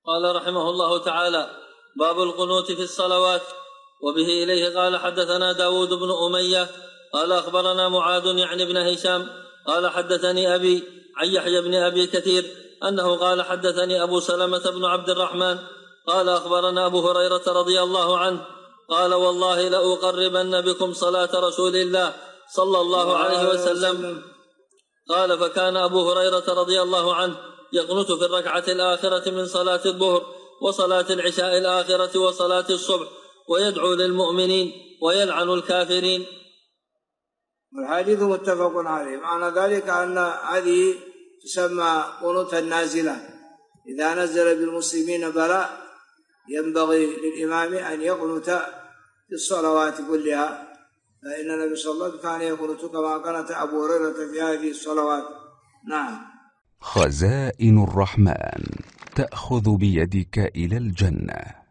قال رحمه الله تعالى: باب القنوت في الصلوات. وبه إليه قال حدثنا داود بن أمية قال أخبرنا معاذ يعني بن هشام قال حدثني أبي عن يحيى بن أبي كثير أنه قال حدثني أبو سلمة بن عبد الرحمن قال أخبرنا أبو هريرة رضي الله عنه قال: والله لأقربن بكم صلاة رسول الله صلى الله عليه وسلم. قال: فكان أبو هريرة رضي الله عنه يقنت في الركعة الآخرة من صلاة الظهر وصلاة العشاء الآخرة وصلاة الصبح ويدعو للمؤمنين ويلعن الكافرين. والحديث متفق عليه. معنى ذلك أن هذه تسمى قنوت النازلة. إذا نزل بالمسلمين بلاء ينبغي للإمام أن يقنت في الصلوات كلها، فإن النبي صلى الله عليه وسلم كان يقنت كما قنت أبو هريرة في هذه الصلوات. نعم. خزائن الرحمن تأخذ بيدك إلى الجنة.